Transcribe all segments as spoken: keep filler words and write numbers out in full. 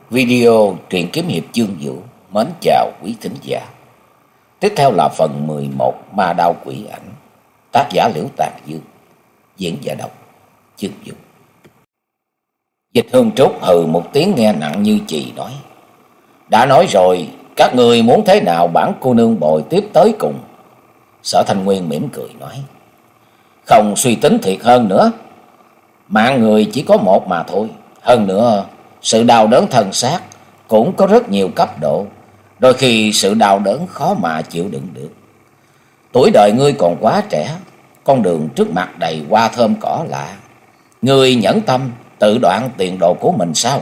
Video truyện kiếm hiệp chương vũ mến chào quý thính giả. Tiếp theo là phần mười một Ma Đao Quỷ Ảnh, tác giả Liễu Tàn Dương, diễn giả đọc chương vũ. Dịch Hương Trúc hừ một tiếng nghe nặng như chì nói: đã nói rồi, các người muốn thế nào bản cô nương bồi tiếp tới cùng. Sở Thanh Nguyên mỉm cười nói: không suy tính thiệt hơn nữa, mạng người chỉ có một mà thôi. Hơn nữa, sự đau đớn thân xác cũng có rất nhiều cấp độ, đôi khi sự đau đớn khó mà chịu đựng được. Tuổi đời ngươi còn quá trẻ, con đường trước mặt đầy hoa thơm cỏ lạ, ngươi nhẫn tâm tự đoạn tiền đồ của mình sao?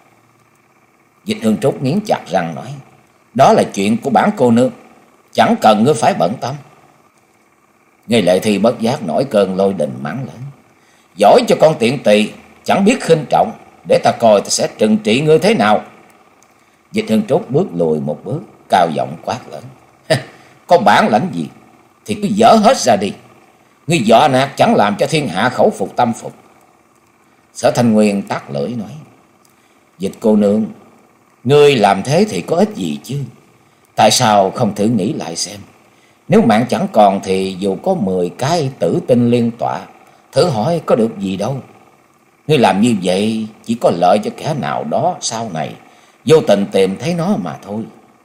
Dịch Hương Trúc nghiến chặt răng nói: đó là chuyện của bản cô nương, chẳng cần ngươi phải bận tâm. Nghe Lệ Thi bất giác nổi cơn lôi đình mắng lớn: giỏi cho con tiện tỳ, chẳng biết khinh trọng, để ta coi ta sẽ trừng trị ngươi thế nào. Dịch Hương Trúc bước lùi một bước, cao giọng quát lớn: có bản lãnh gì thì cứ dở hết ra đi, ngươi dọa nạt chẳng làm cho thiên hạ khẩu phục tâm phục. Sở Thanh Nguyên tắt lưỡi nói: Dịch cô nương, ngươi làm thế thì có ích gì chứ? Tại sao không thử nghĩ lại xem, nếu mạng chẳng còn thì dù có mười cái tử tinh liên tọa, thử hỏi có được gì đâu. Ngươi làm như vậy chỉ có lợi cho kẻ nào đó sau này vô tình tìm thấy nó mà thôi.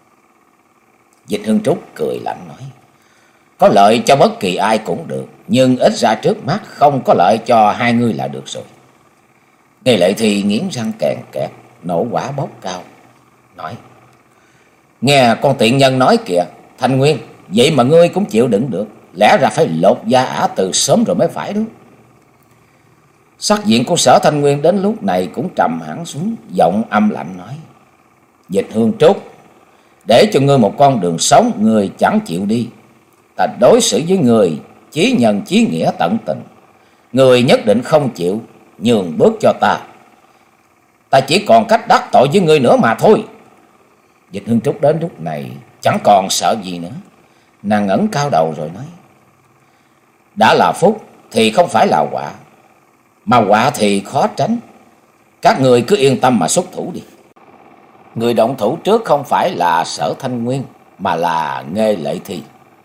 Dịch Hương Trúc cười lạnh nói: có lợi cho bất kỳ ai cũng được, nhưng ít ra trước mắt không có lợi cho hai ngươi là được rồi. Nghe Lệ Thi nghiến răng kèn kẹt, nổ quả bốc cao, nói: nghe con tiện nhân nói kìa, Thanh Nguyên, vậy mà ngươi cũng chịu đựng được, lẽ ra phải lột da ả từ sớm rồi mới phải đó. Sắc diện của Sở Thanh Nguyên đến lúc này cũng trầm hẳn xuống, giọng âm lạnh nói: Dịch Hương Trúc, để cho ngươi một con đường sống ngươi chẳng chịu đi. Ta đối xử với người chí nhân chí nghĩa tận tình, người nhất định không chịu nhường bước cho ta. Ta chỉ còn cách đắc tội với ngươi nữa mà thôi. Dịch Hương Trúc đến lúc này chẳng còn sợ gì nữa, nàng ngẩng cao đầu rồi nói: đã là phúc thì không phải là họa, mà họa thì khó tránh. Các người cứ yên tâm mà xuất thủ đi. Người động thủ trước không phải là Sở Thanh Nguyên, mà là Nghê Lệ Thi.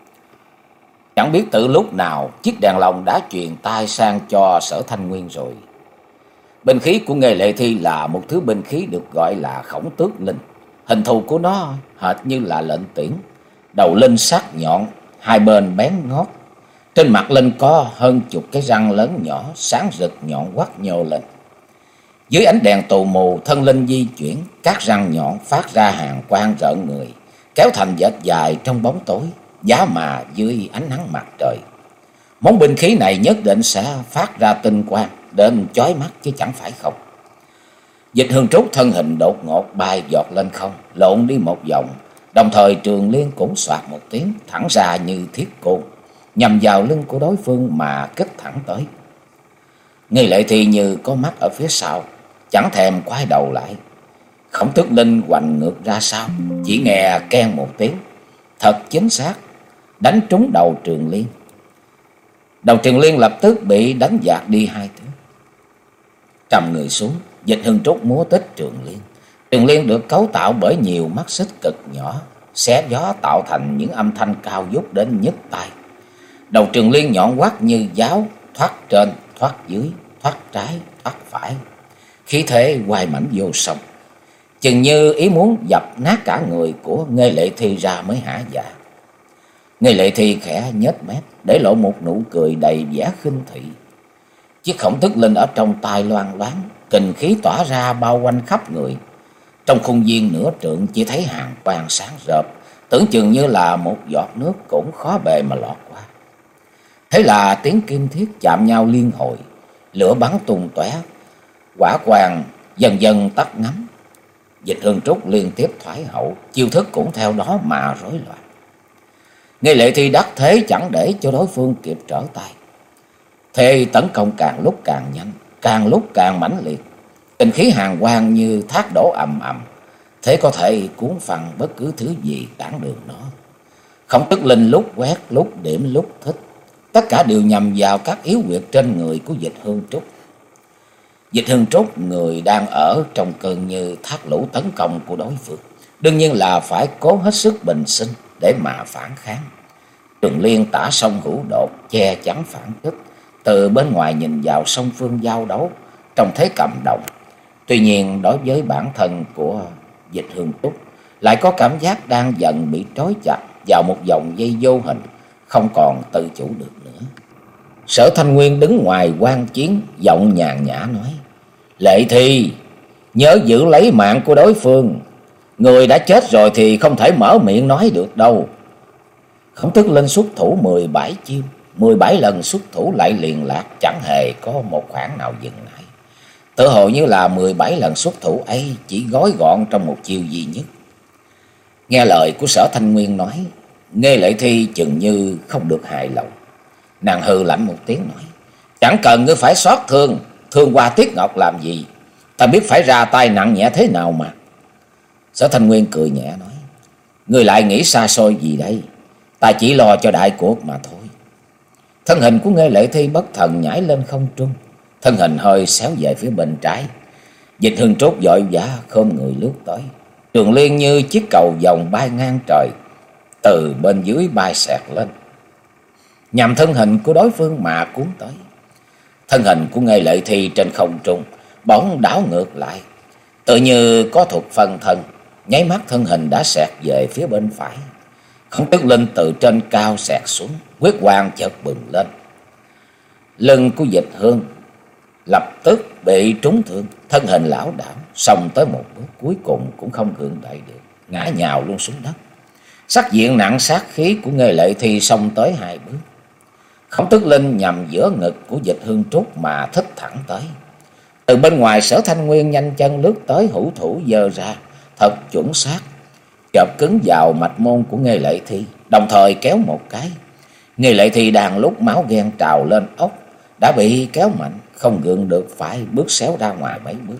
Chẳng biết từ lúc nào chiếc đèn lồng đã truyền tai sang cho Sở Thanh Nguyên rồi. Binh khí của Nghê Lệ Thi là một thứ binh khí được gọi là Khổng Tước Linh. Hình thù của nó hệt như là lệnh tiễn, đầu linh sắc nhọn, hai bên bén ngót. Trên mặt linh có hơn chục cái răng lớn nhỏ sáng rực nhọn quắt nhô lên. Dưới ánh đèn tù mù, thân linh di chuyển, các răng nhọn phát ra hàng quang rợn người, kéo thành vệt dài trong bóng tối, giá mà dưới ánh nắng mặt trời. Món binh khí này nhất định sẽ phát ra tinh quang đến chói mắt chứ chẳng phải không. Dịch Hương Trúc thân hình đột ngột bay giọt lên không, lộn đi một vòng, đồng thời Trường Liên cũng soạt một tiếng thẳng ra như thiết côn, nhằm vào lưng của đối phương mà kích thẳng tới. Nghi Lệ Thi như có mắt ở phía sau, chẳng thèm quay đầu lại. Khổng Tước Linh hoành ngược ra sau, chỉ nghe keng một tiếng, thật chính xác đánh trúng đầu Trường Liên. Đầu Trường Liên lập tức bị đánh dạt đi hai thứ. Trầm người xuống, Dịch Hương Trúc múa tích Trường Liên. Trường Liên được cấu tạo bởi nhiều mắt xích cực nhỏ, xé gió tạo thành những âm thanh cao vút đến nhức tai. Đầu Trường Liên nhọn quắt như giáo, thoát trên, thoát dưới, thoát trái, thoát phải, khí thế hoài mãnh vô song, chừng như ý muốn dập nát cả người của Nghê Lệ Thi ra mới hả dạ. Nghê Lệ Thi khẽ nhếch mép, để lộ một nụ cười đầy vẻ khinh thị. Chiếc Khổng Tước Linh ở trong tay loang loáng, kình khí tỏa ra bao quanh khắp người. Trong khuôn viên nửa trượng chỉ thấy hàng quang sáng rợp, tưởng chừng như là một giọt nước cũng khó bề mà lọt qua. Thế là tiếng kim thiết chạm nhau liên hồi, lửa bắn tung tóe, quả quang dần dần tắt ngấm. Dịch Hương Trúc liên tiếp thoái hậu, chiêu thức cũng theo đó mà rối loạn. Nghê Lệ Thi đắc thế chẳng để cho đối phương kịp trở tay, thế tấn công càng lúc càng nhanh, càng lúc càng mãnh liệt. Kình khí hàng quang như thác đổ ầm ầm, thế có thể cuốn phăng bất cứ thứ gì cản đường nó. Khổng Tước Linh lúc quét, lúc điểm, lúc thích, tất cả đều nhằm vào các yếu huyệt trên người của Dịch Hương Trúc. Dịch Hương Trúc, người đang ở trong cơn như thác lũ tấn công của đối phương, đương nhiên là phải cố hết sức bình sinh để mà phản kháng. Trường Liên tả song hữu đột che chắn phản kích, từ bên ngoài nhìn vào song phương giao đấu trong thế cầm động. Tuy nhiên đối với bản thân của Dịch Hương Trúc lại có cảm giác đang dần bị trói chặt vào một vòng dây vô hình, không còn tự chủ được nữa. Sở Thanh Nguyên đứng ngoài quan chiến, giọng nhàn nhã nói: Lệ Thi, nhớ giữ lấy mạng của đối phương. Người đã chết rồi thì không thể mở miệng nói được đâu. Khổng Tước Linh xuất thủ mười bảy chiêu, mười bảy lần xuất thủ lại liền lạc, chẳng hề có một khoảng nào dừng lại. Tự hồ như là mười bảy lần xuất thủ ấy chỉ gói gọn trong một chiêu duy nhất. Nghe lời của Sở Thanh Nguyên nói, Nghê Lệ Thi chừng như không được hài lòng. Nàng hừ lạnh một tiếng nói: Chẳng cần ngươi phải xót thương, thương qua Tiết Ngọc làm gì? Ta biết phải ra tay nặng nhẹ thế nào mà. Sở Thanh Nguyên cười nhẹ nói: Ngươi lại nghĩ xa xôi gì đây? Ta chỉ lo cho đại cuộc mà thôi. Thân hình của Nghê Lệ Thi bất thần nhảy lên không trung, thân hình hơi xéo về phía bên trái. Dịch Hương Trúc vội vã khom người lướt tới. Trường Liên như chiếc cầu vồng bay ngang trời, từ bên dưới bay xẹt lên, nhằm thân hình của đối phương mà cuốn tới. Thân hình của Nghê Lệ Thi trên không trung bỗng đảo ngược lại, tự như có thuật phân thân, nháy mắt thân hình đã xẹt về phía bên phải. Khổng Tước Linh từ trên cao xẹt xuống, huyết quang chợt bừng lên. Lưng của Dịch Hương lập tức bị trúng thương, thân hình lão đảo xông tới một bước cuối cùng cũng không gượng dậy được, ngã nhào luôn xuống đất. Sắc diện nặng sát khí của Nghê Lệ Thi xông tới hai bước. Khổng Tước Linh nhằm giữa ngực của Dịch Hương Trúc mà thích thẳng tới. Từ bên ngoài Sở Thanh Nguyên nhanh chân lướt tới, hữu thủ giơ ra thật chuẩn xác, chộp cứng vào mạch môn của Nghê Lệ Thi, đồng thời kéo một cái. Nghê Lệ Thi đang lúc máu ghen trào lên ốc, đã bị kéo mạnh, không gượng được phải bước xéo ra ngoài mấy bước.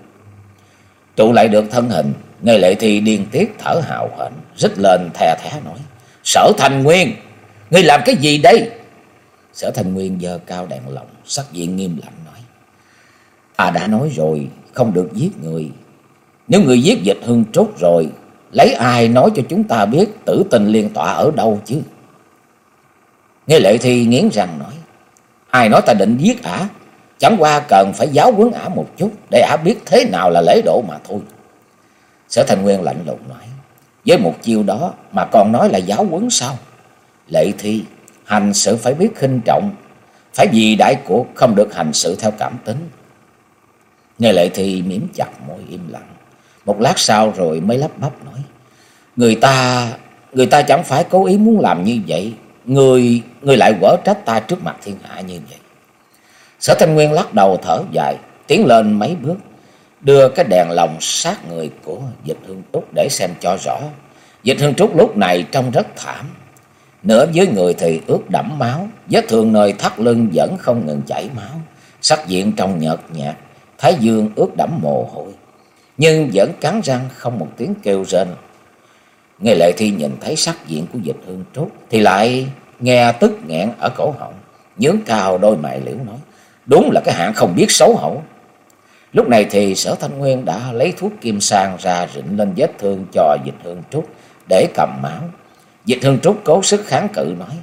Trụ lại được thân hình, Nghê Lệ Thi điên tiết thở hào hển, rít lên thè thé nói: Sở Thanh Nguyên, ngươi làm cái gì đây? Sở Thanh Nguyên giơ cao đèn lồng, sắc diện nghiêm lạnh nói: Ta đã nói rồi, không được giết người. Nếu người giết Dịch Hương Trúc rồi, lấy ai nói cho chúng ta biết tử tình liên tọa ở đâu chứ? Nghê Lệ Thi nghiến răng nói: Ai nói ta định giết ả? Chẳng qua cần phải giáo huấn ả một chút, để ả biết thế nào là lễ độ mà thôi. Sở Thanh Nguyên lạnh lùng nói: Với một chiêu đó mà còn nói là giáo huấn sao? Lệ Thi, hành sự phải biết khinh trọng, phải vì đại cuộc, không được hành sự theo cảm tính. Nghe Lệ Thi mím chặt môi im lặng, một lát sau rồi mới lắp bắp nói: Người ta, người ta chẳng phải cố ý muốn làm như vậy. Người, người lại quở trách ta trước mặt thiên hạ như vậy. Sở Thanh Nguyên lắc đầu thở dài, tiến lên mấy bước, đưa cái đèn lồng sát người của Dịch Hương Trúc để xem cho rõ. Dịch Hương Trúc lúc này trông rất thảm, nửa dưới người thì ướt đẫm máu, vết thương nơi thắt lưng vẫn không ngừng chảy máu, sắc diện trông nhợt nhạt, thái dương ướt đẫm mồ hôi, nhưng vẫn cắn răng không một tiếng kêu rên. Nghe Lệ Thi nhìn thấy sắc diện của Dịch Hương Trúc thì lại nghe tức nghẹn ở cổ họng, nhướng cao đôi mày liễu nói: Đúng là cái hạng không biết xấu hổ. Lúc này thì Sở Thanh Nguyên đã lấy thuốc kim sang ra rịn lên vết thương cho Dịch Hương Trúc để cầm máu. Dịch Hương Trúc cố sức kháng cự nói: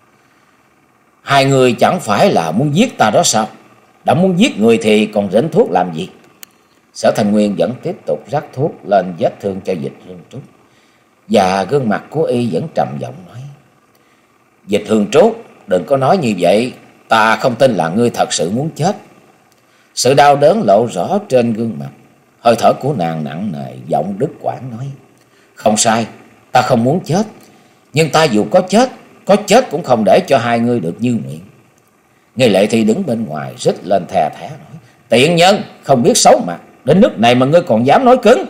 Hai người chẳng phải là muốn giết ta đó sao? Đã muốn giết người thì còn rịn thuốc làm gì? Sở Thanh Nguyên vẫn tiếp tục rắc thuốc lên vết thương cho Dịch Hương Trúc, và gương mặt của y vẫn trầm giọng nói: Dịch Hương Trúc, đừng có nói như vậy, ta không tin là ngươi thật sự muốn chết. Sự đau đớn lộ rõ trên gương mặt, hơi thở của nàng nặng nề, giọng đứt quãng nói: Không sai, ta không muốn chết, nhưng ta dù có chết, có chết cũng không để cho hai ngươi được như nguyện. Nghe Lệ Thi đứng bên ngoài rít lên thè thé nói: Tiện nhân, không biết xấu mặt, đến nước này mà ngươi còn dám nói cứng.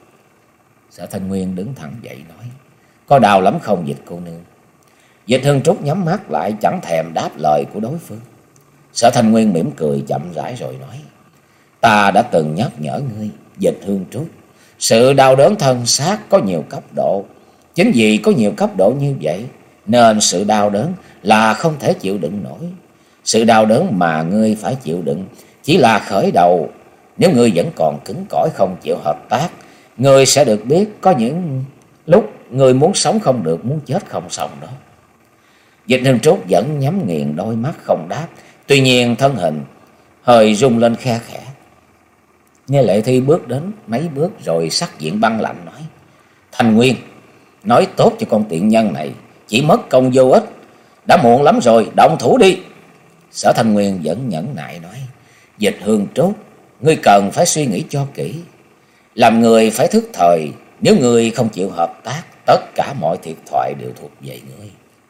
Sở Thanh Nguyên đứng thẳng dậy nói: Có đau lắm không Dịch cô nương? Dịch Hương Trúc nhắm mắt lại, chẳng thèm đáp lời của đối phương. Sở Thanh Nguyên mỉm cười chậm rãi rồi nói: Ta đã từng nhắc nhở ngươi Dịch Hương Trúc, sự đau đớn thân xác có nhiều cấp độ. Chính vì có nhiều cấp độ như vậy nên sự đau đớn là không thể chịu đựng nổi. Sự đau đớn mà ngươi phải chịu đựng chỉ là khởi đầu Nếu ngươi vẫn còn cứng cỏi không chịu hợp tác, ngươi sẽ được biết có những lúc ngươi muốn sống không được, muốn chết không xong đó. Dịch Hương Trúc vẫn nhắm nghiền đôi mắt không đáp. Tuy nhiên thân hình hơi rung lên khe khẽ. Nghe Lệ Thi bước đến mấy bước rồi sắc diện băng lạnh nói: Thanh Nguyên, nói tốt cho con tiện nhân này, chỉ mất công vô ích. Đã muộn lắm rồi, động thủ đi. Sở Thanh Nguyên vẫn nhẫn nại nói: Dịch Hương Trúc, ngươi cần phải suy nghĩ cho kỹ. Làm người phải thức thời, nếu ngươi không chịu hợp tác, tất cả mọi thiệt thoại đều thuộc về ngươi.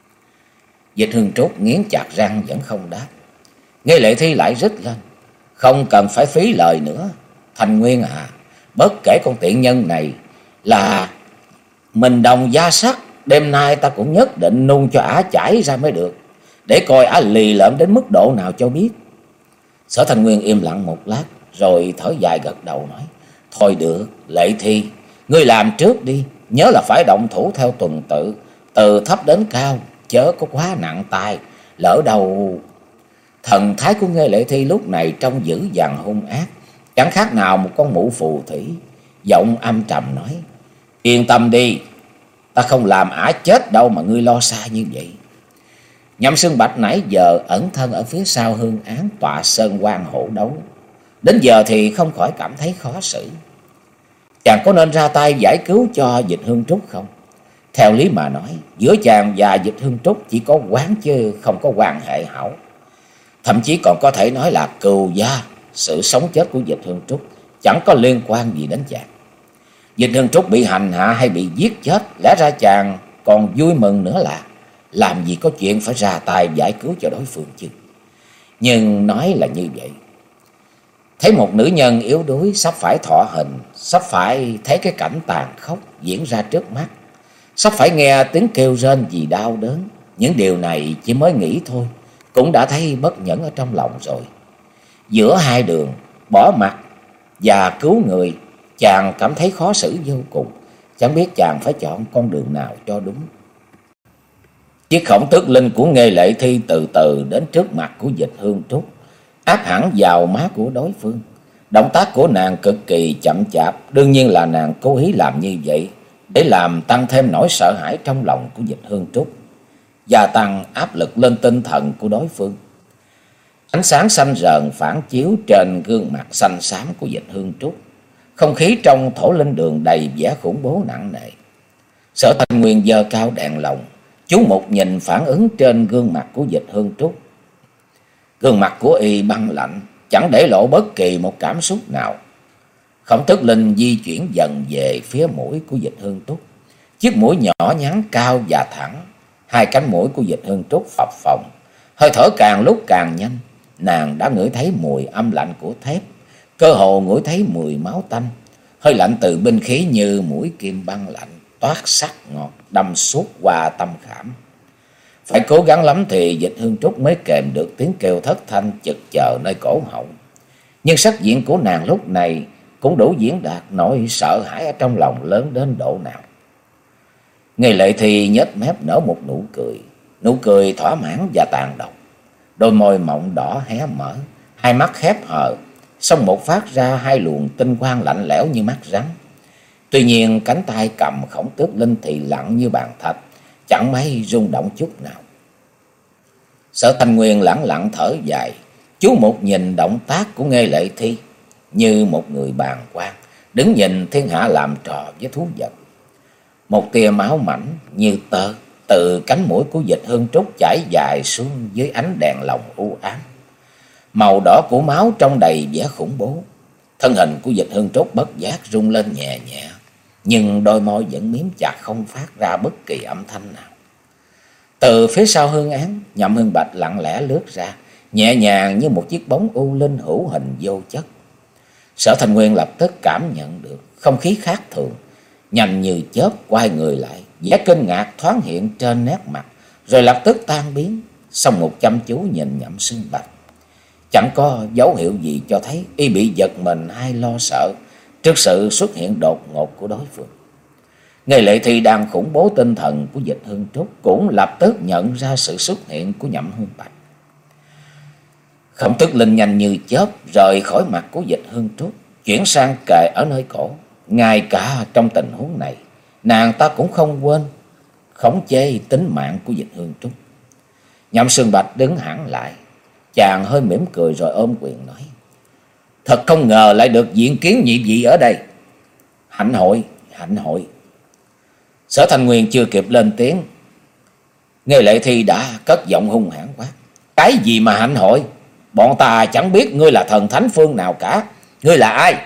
Dịch Hương Trúc nghiến chặt răng vẫn không đáp. Nghe Lệ Thi lại rít lên: Không cần phải phí lời nữa. Thanh Nguyên à, bất kể con tiện nhân này là mình đồng da sắt, đêm nay ta cũng nhất định nung cho ả chảy ra mới được, để coi ả lì lợm đến mức độ nào cho biết. Sở Thanh Nguyên im lặng một lát rồi thở dài gật đầu nói: Thôi được, Lệ Thi, ngươi làm trước đi, nhớ là phải động thủ theo tuần tự, từ thấp đến cao, chớ có quá nặng tay, lỡ đầu. Thần thái của Nghê Lệ Thi lúc này trông dữ dằn hung ác, chẳng khác nào một con mụ phù thủy. Giọng âm trầm nói: Yên tâm đi, ta không làm ả chết đâu mà ngươi lo xa như vậy. Nhậm Xương Bạch nãy giờ ẩn thân ở phía sau Hương Án tọa sơn quan hổ đấu, đến giờ thì không khỏi cảm thấy khó xử. Chàng có nên ra tay giải cứu cho Dịch Hương Trúc không? Theo lý mà nói, giữa chàng và Dịch Hương Trúc chỉ có oán chứ không có quan hệ hảo. Thậm chí còn có thể nói là cừu gia. Sự sống chết của Dịch Hương Trúc chẳng có liên quan gì đến chàng. Dịch Hương Trúc bị hành hạ hay bị giết chết, lẽ ra chàng còn vui mừng nữa là làm gì có chuyện phải ra tay giải cứu cho đối phương chứ. Nhưng nói là như vậy, thấy một nữ nhân yếu đuối sắp phải thọ hình, sắp phải thấy cái cảnh tàn khốc diễn ra trước mắt, sắp phải nghe tiếng kêu rên vì đau đớn, những điều này chỉ mới nghĩ thôi cũng đã thấy bất nhẫn ở trong lòng rồi. Giữa hai đường bỏ mặt và cứu người, chàng cảm thấy khó xử vô cùng, chẳng biết chàng phải chọn con đường nào cho đúng. Chiếc khổng tước linh của Nghê Lệ Thi từ từ đến trước mặt của Dịch Hương Trúc, áp hẳn vào má của đối phương. Động tác của nàng cực kỳ chậm chạp, đương nhiên là nàng cố ý làm như vậy để làm tăng thêm nỗi sợ hãi trong lòng của Dịch Hương Trúc, gia tăng áp lực lên tinh thần của đối phương. Ánh sáng xanh rờn phản chiếu trên gương mặt xanh xám của Dịch Hương Trúc, không khí trong thổ linh đường đầy vẻ khủng bố nặng nề. Sở Thanh Nguyên giơ cao đèn lồng, chú mục nhìn phản ứng trên gương mặt của Dịch Hương Trúc. Gương mặt của y băng lạnh, chẳng để lộ bất kỳ một cảm xúc nào. Khổng Tước Linh di chuyển dần về phía mũi của Dịch Hương Trúc. Chiếc mũi nhỏ nhắn cao và thẳng, hai cánh mũi của Dịch Hương Trúc phập phồng, hơi thở càng lúc càng nhanh. Nàng đã ngửi thấy mùi âm lạnh của thép, cơ hồ ngửi thấy mùi máu tanh. Hơi lạnh từ binh khí như mũi kim băng lạnh, toát sắc ngọt đâm suốt qua tâm khảm. Phải cố gắng lắm thì Dịch Hương Trúc mới kềm được tiếng kêu thất thanh chực chờ nơi cổ họng. Nhưng sắc diện của nàng lúc này cũng đủ diễn đạt nỗi sợ hãi ở trong lòng lớn đến độ nào. Nghê Lệ Thi nhếch mép nở một nụ cười, nụ cười thỏa mãn và tàn độc. Đôi môi mọng đỏ hé mở, hai mắt khép hờ, song một phát ra hai luồng tinh quang lạnh lẽo như mắt rắn. Tuy nhiên cánh tay cầm Khổng Tước Linh thì lặng như bàn thạch, chẳng mấy rung động chút nào. Sở Thanh Nguyên lẳng lặng thở dài, chú một nhìn động tác của Nghê Lệ Thi như một người bàng quan đứng nhìn thiên hạ làm trò với thú vật. Một tia máu mảnh như tơ từ cánh mũi của Dịch Hương Trúc chảy dài xuống dưới ánh đèn lồng u ám. Màu đỏ của máu trong đầy vẻ khủng bố. Thân hình của Dịch Hương Trúc bất giác rung lên nhẹ nhẹ, nhưng đôi môi vẫn miếm chặt không phát ra bất kỳ âm thanh nào. Từ phía sau Hương Án, Nhậm Hương Bạch lặng lẽ lướt ra, nhẹ nhàng như một chiếc bóng u linh hữu hình vô chất. Sở Thanh Nguyên lập tức cảm nhận được không khí khác thường, nhanh như chớp quay người lại, vẻ kinh ngạc thoáng hiện trên nét mặt, rồi lập tức tan biến. Xong một chăm chú nhìn Nhậm Xương Bạch, chẳng có dấu hiệu gì cho thấy y bị giật mình hay lo sợ trước sự xuất hiện đột ngột của đối phương. Nghê Lệ Thi đang khủng bố tinh thần của Dịch Hương Trúc cũng lập tức nhận ra sự xuất hiện của Nhậm Hương Bạch. Khổng Tước Linh nhanh như chớp rời khỏi mặt của Dịch Hương Trúc, chuyển sang kề ở nơi cổ. Ngay cả trong tình huống này, nàng ta cũng không quên khống chế tính mạng của Dịch Hương Trúc. Nhậm Sương Bạch đứng hẳn lại, chàng hơi mỉm cười rồi ôm quyền nói: Thật không ngờ lại được diện kiến nhị vị ở đây. Hạnh hội, hạnh hội. Sở Thanh Nguyên chưa kịp lên tiếng, Nghê Lệ Thi đã cất giọng hung hãn quát: Cái gì mà hạnh hội? Bọn ta chẳng biết ngươi là thần thánh phương nào cả. Ngươi là ai?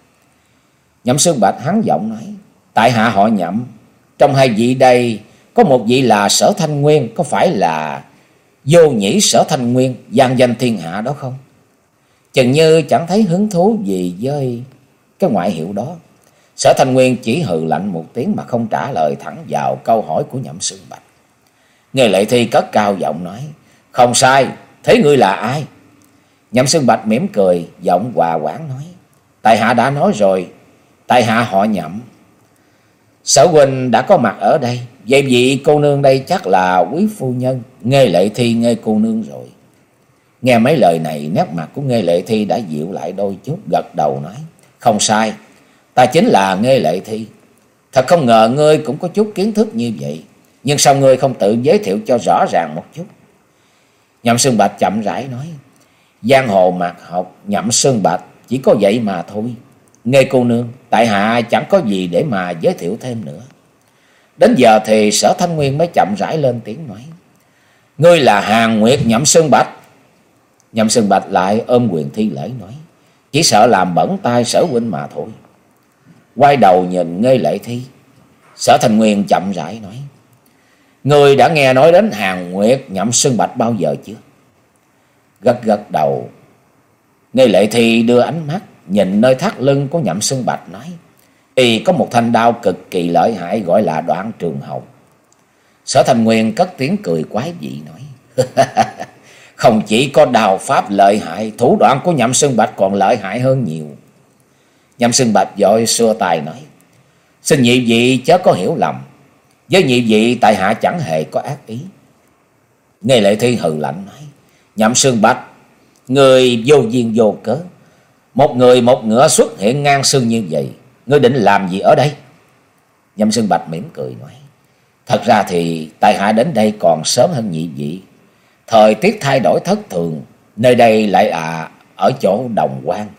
Nhậm Sương Bạch hắn giọng nói: Tại hạ họ Nhậm. Trong hai vị đây có một vị là Sở Thanh Nguyên, có phải là Vô Nhĩ Sở Thanh Nguyên, vang danh thiên hạ đó không? Chừng như chẳng thấy hứng thú gì với cái ngoại hiệu đó. Sở Thanh Nguyên chỉ hừ lạnh một tiếng mà không trả lời thẳng vào câu hỏi của Nhậm Sương Bạch. Nghê Lệ Thi cất cao giọng nói: Không sai, thế ngươi là ai? Nhậm Sương Bạch mỉm cười, giọng hòa hoãn nói: Tại hạ đã nói rồi, tại hạ họ Nhậm. Sở huynh đã có mặt ở đây, vậy vị cô nương đây chắc là quý phu nhân Nghê Lệ Thi Nghê cô nương rồi. Nghe mấy lời này, nét mặt của Nghê Lệ Thi đã dịu lại đôi chút, gật đầu nói: Không sai, ta chính là Nghê Lệ Thi. Thật không ngờ ngươi cũng có chút kiến thức như vậy, nhưng sao ngươi không tự giới thiệu cho rõ ràng một chút? Nhậm Sương Bạch chậm rãi nói: Giang hồ mạt học, Nhậm Sương Bạch chỉ có vậy mà thôi. Nghê cô nương, tại hạ chẳng có gì để mà giới thiệu thêm nữa. Đến giờ thì Sở Thanh Nguyên mới chậm rãi lên tiếng nói: Ngươi là Hàn Nguyệt Nhậm Sương Bạch. Nhậm Sương Bạch lại ôm quyền thi lễ nói: Chỉ sợ làm bẩn tay Sở huynh mà thôi. Quay đầu nhìn Nghê Lệ Thi, Sở Thanh Nguyên chậm rãi nói: Ngươi đã nghe nói đến Hàn Nguyệt Nhậm Sương Bạch bao giờ chưa? Gật gật đầu. Nghê Lệ Thi đưa ánh mắt nhìn nơi thắt lưng của Nhậm Sương Bạch nói: Y có một thanh đao cực kỳ lợi hại gọi là Đoạn Trường Hồng. Sở Thanh Nguyên cất tiếng cười quái dị nói: Không chỉ có đao pháp lợi hại, thủ đoạn của Nhậm Sương Bạch còn lợi hại hơn nhiều. Nhậm Sương Bạch vội xua tay nói: Xin nhị vị chớ có hiểu lầm, với nhị vị tại hạ chẳng hề có ác ý. Nghê Lệ Thi hừ lạnh nói: Nhậm Sương Bạch, người vô duyên vô cớ, một người một ngựa xuất hiện ngang sương như vậy, ngươi định làm gì ở đây? Nhậm Sương Bạch mỉm cười nói: Thật ra thì tại hạ đến đây còn sớm hơn nhị vị. Thời tiết thay đổi thất thường, nơi đây lại à ở chỗ đồng quan,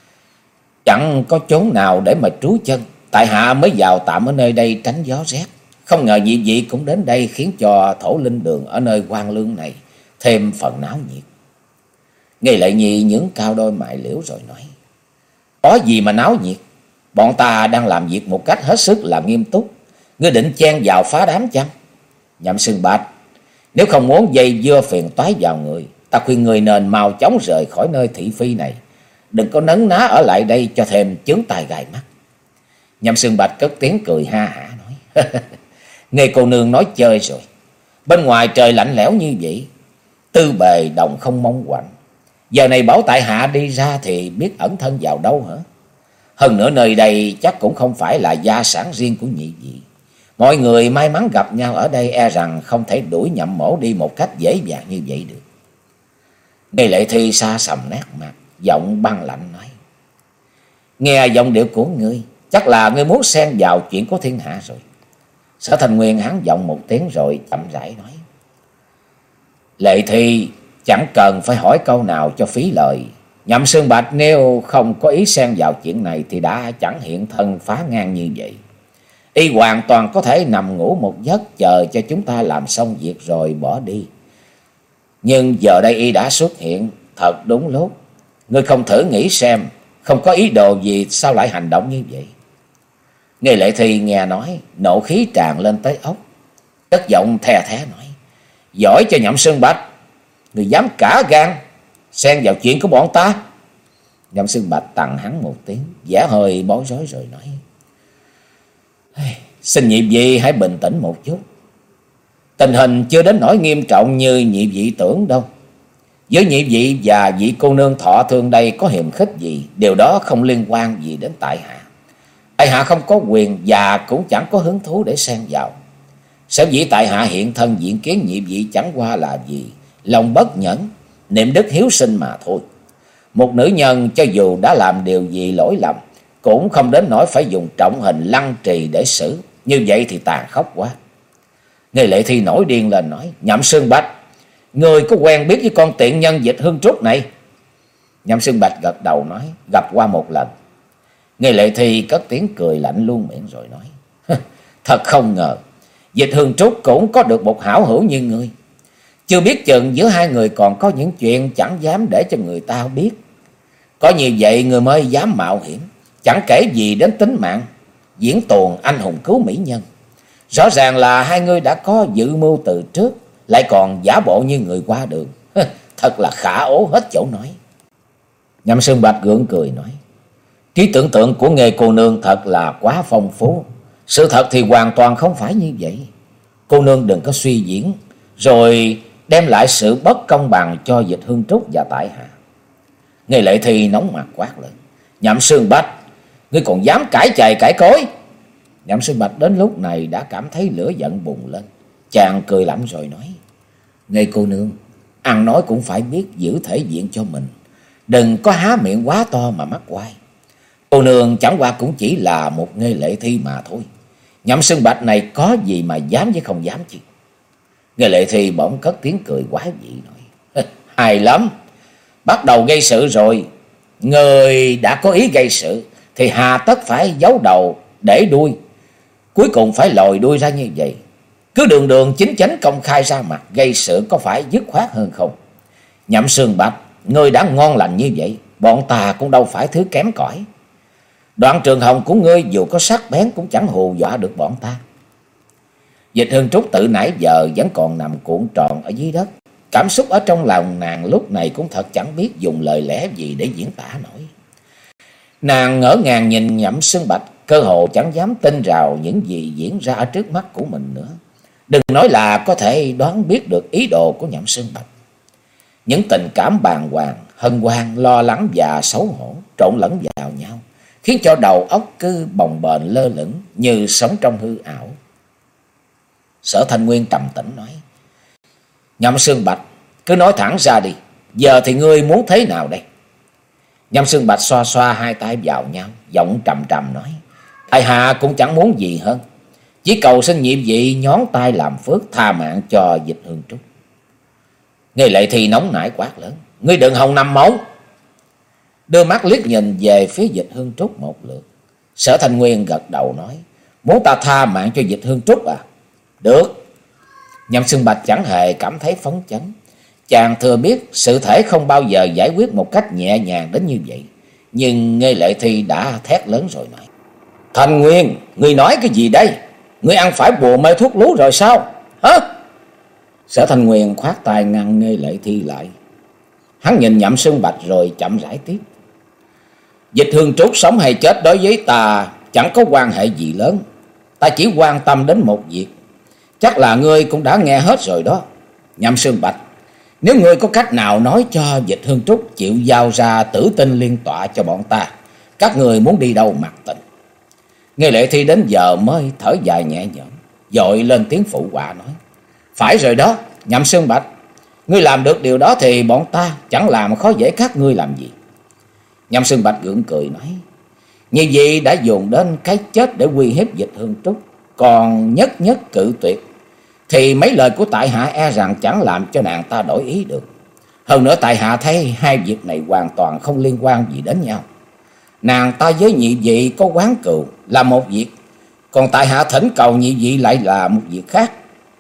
chẳng có chốn nào để mà trú chân. Tại hạ mới vào tạm ở nơi đây tránh gió rét. Không ngờ nhị vị cũng đến đây, khiến cho thổ linh đường ở nơi quan lương này thêm phần náo nhiệt. Nghê Lệ Nhi nhướng cao đôi mày liễu rồi nói: Có gì mà náo nhiệt? Bọn ta đang làm việc một cách hết sức là nghiêm túc, ngươi định chen vào phá đám chăng? Nhậm Sương Bạch, nếu không muốn dây dưa phiền toái vào người, ta khuyên người nên mau chóng rời khỏi nơi thị phi này, đừng có nấn ná ở lại đây cho thêm chướng tai gai mắt. Nhậm Sương Bạch cất tiếng cười ha hả nói: Nghê cô nương nói chơi rồi. Bên ngoài trời lạnh lẽo như vậy, tư bề đồng không mong quạnh, giờ này bảo tại hạ đi ra thì biết ẩn thân vào đâu hả? Hơn nữa nơi đây chắc cũng không phải là gia sản riêng của nhị vị. Mọi người may mắn gặp nhau ở đây, e rằng không thể đuổi Nhậm mỗ đi một cách dễ dàng như vậy được. Nghê Lệ Thi xa sầm nét mặt, giọng băng lạnh nói: Nghe giọng điệu của ngươi, chắc là ngươi muốn xen vào chuyện của thiên hạ rồi. Sở Thanh Nguyên hắn giọng một tiếng rồi chậm rãi nói: Lệ Thi, chẳng cần phải hỏi câu nào cho phí lời. Nhậm Sương Bạch nếu không có ý xen vào chuyện này thì đã chẳng hiện thân phá ngang như vậy. Y hoàn toàn có thể nằm ngủ một giấc chờ cho chúng ta làm xong việc rồi bỏ đi. Nhưng giờ đây Y đã xuất hiện thật đúng lúc. Ngươi không thử nghĩ xem, không có ý đồ gì sao lại hành động như vậy? Nghê Lệ Thi nghe nói, nộ khí tràn lên tới ốc, cất giọng the thé nói: Giỏi cho Nhậm Sương Bạch, người dám cả gan xen vào chuyện của bọn ta. Nhậm Sương Bạch tặng hắn một tiếng, vẻ hơi bối rối rồi nói: Xin nhị vị hãy bình tĩnh một chút. Tình hình chưa đến nỗi nghiêm trọng như nhị vị tưởng đâu. Với nhị vị và vị cô nương thọ thương đây có hiềm khích gì, điều đó không liên quan gì đến tại hạ. Tại hạ không có quyền và cũng chẳng có hứng thú để xen vào. Sở dĩ tại hạ hiện thân diện kiến nhị vị chẳng qua là vì lòng bất nhẫn, niệm đức hiếu sinh mà thôi. Một nữ nhân cho dù đã làm điều gì lỗi lầm, cũng không đến nỗi phải dùng trọng hình lăng trì để xử. Như vậy thì tàn khốc quá. Nghe Lệ Thi nổi điên lên nói: Nhậm Sương Bạch, người có quen biết với con tiện nhân Dịch Hương Trúc này? Nhậm Sương Bạch gật đầu nói: gặp qua một lần. Nghe Lệ Thi cất tiếng cười lạnh luôn miệng rồi nói: thật không ngờ Dịch Hương Trúc cũng có được một hảo hữu như ngươi. Chưa biết chừng giữa hai người còn có những chuyện chẳng dám để cho người ta biết. Có như vậy người mới dám mạo hiểm, chẳng kể gì đến tính mạng, diễn tuồng anh hùng cứu mỹ nhân. Rõ ràng là hai người đã có dự mưu từ trước, lại còn giả bộ như người qua đường. Thật là khả ố hết chỗ nói. Nhậm Sương Bạch gượng cười nói: trí tưởng tượng của Nghê cô nương thật là quá phong phú. Sự thật thì hoàn toàn không phải như vậy. Cô nương đừng có suy diễn, rồi đem lại sự bất công bằng cho Dịch Hương Trúc và tại hạ. Nghe Lệ Thi nóng mặt quát lên: Nhậm Sương Bạch, ngươi còn dám cãi chày cãi cối? Nhậm Sương Bạch đến lúc này đã cảm thấy lửa giận bùng lên. Chàng cười lạnh rồi nói: Nghe cô nương, ăn nói cũng phải biết giữ thể diện cho mình, đừng có há miệng quá to mà mắc oai. Cô nương chẳng qua cũng chỉ là một Nghe Lệ Thi mà thôi. Nhậm Sương Bạch này có gì mà dám với không dám chứ? Nghe Lệ Thi bỗng cất tiếng cười quái dị nói: hay lắm, bắt đầu gây sự rồi. Người đã có ý gây sự thì hà tất phải giấu đầu để đuôi, cuối cùng phải lòi đuôi ra như vậy. Cứ đường đường chính chánh công khai ra mặt gây sự có phải dứt khoát hơn không? Nhậm Sương Bạch, ngươi đã ngon lành như vậy, bọn ta cũng đâu phải thứ kém cỏi. Đoạn trường hồng của ngươi dù có sắc bén cũng chẳng hù dọa được bọn ta. Dịch Hương Trúc tự nãy giờ vẫn còn nằm cuộn tròn ở dưới đất. Cảm xúc ở trong lòng nàng lúc này cũng thật chẳng biết dùng lời lẽ gì để diễn tả nổi. Nàng ngỡ ngàng nhìn Nhậm Sương Bạch, cơ hồ chẳng dám tin vào những gì diễn ra ở trước mắt của mình nữa. Đừng nói là có thể đoán biết được ý đồ của Nhậm Sương Bạch. Những tình cảm bàng hoàng, hân hoan, lo lắng và xấu hổ trộn lẫn vào nhau, khiến cho đầu óc cứ bồng bềnh lơ lửng như sống trong hư ảo. Sở Thanh Nguyên trầm tĩnh nói: Nhậm Sương Bạch, cứ nói thẳng ra đi, giờ thì ngươi muốn thế nào đây? Nhậm Sương Bạch xoa xoa hai tay vào nhau, giọng trầm trầm nói: tại hạ cũng chẳng muốn gì hơn, chỉ cầu xin nhiệm vị nhón tay làm phước tha mạng cho Dịch Hương Trúc. Nghe Lệ Thi nóng nảy quát lớn: ngươi đừng hòng nằm móng! Đưa mắt liếc nhìn về phía Dịch Hương Trúc một lượt. Sở Thanh Nguyên gật đầu nói: muốn ta tha mạng cho Dịch Hương Trúc à? Được. Nhậm Sương Bạch chẳng hề cảm thấy phấn chấn. Chàng thừa biết sự thể không bao giờ giải quyết một cách nhẹ nhàng đến như vậy. Nhưng Nghe Lệ Thi đã thét lớn rồi nói: Thanh Nguyên, ngươi nói cái gì đây? Ngươi ăn phải bùa mê thuốc lú rồi sao? Hả? Sở Thanh Nguyên khoát tay ngăn Nghe Lệ Thi lại. Hắn nhìn Nhậm Sương Bạch rồi chậm rãi tiếp: Dịch Hương Trúc sống hay chết đối với ta chẳng có quan hệ gì lớn. Ta chỉ quan tâm đến một việc. Chắc là ngươi cũng đã nghe hết rồi đó. Nhậm Sương Bạch, nếu ngươi có cách nào nói cho Dịch Hương Trúc chịu giao ra tử tinh liên tọa cho bọn ta, các người muốn đi đâu mặc tình. Nghe Lệ Thi đến giờ mới thở dài nhẹ nhõm, vội lên tiếng phụ họa nói: phải rồi đó, Nhậm Sương Bạch, ngươi làm được điều đó thì bọn ta chẳng làm khó dễ các ngươi làm gì. Nhậm Sương Bạch gượng cười nói: như vậy đã dùng đến cái chết để uy hiếp Dịch Hương Trúc, còn nhất nhất cự tuyệt, thì mấy lời của tại hạ e rằng chẳng làm cho nàng ta đổi ý được. Hơn nữa tại hạ thấy hai việc này hoàn toàn không liên quan gì đến nhau. Nàng ta với nhị vị có oán cừu là một việc, còn tại hạ thỉnh cầu nhị vị lại là một việc khác.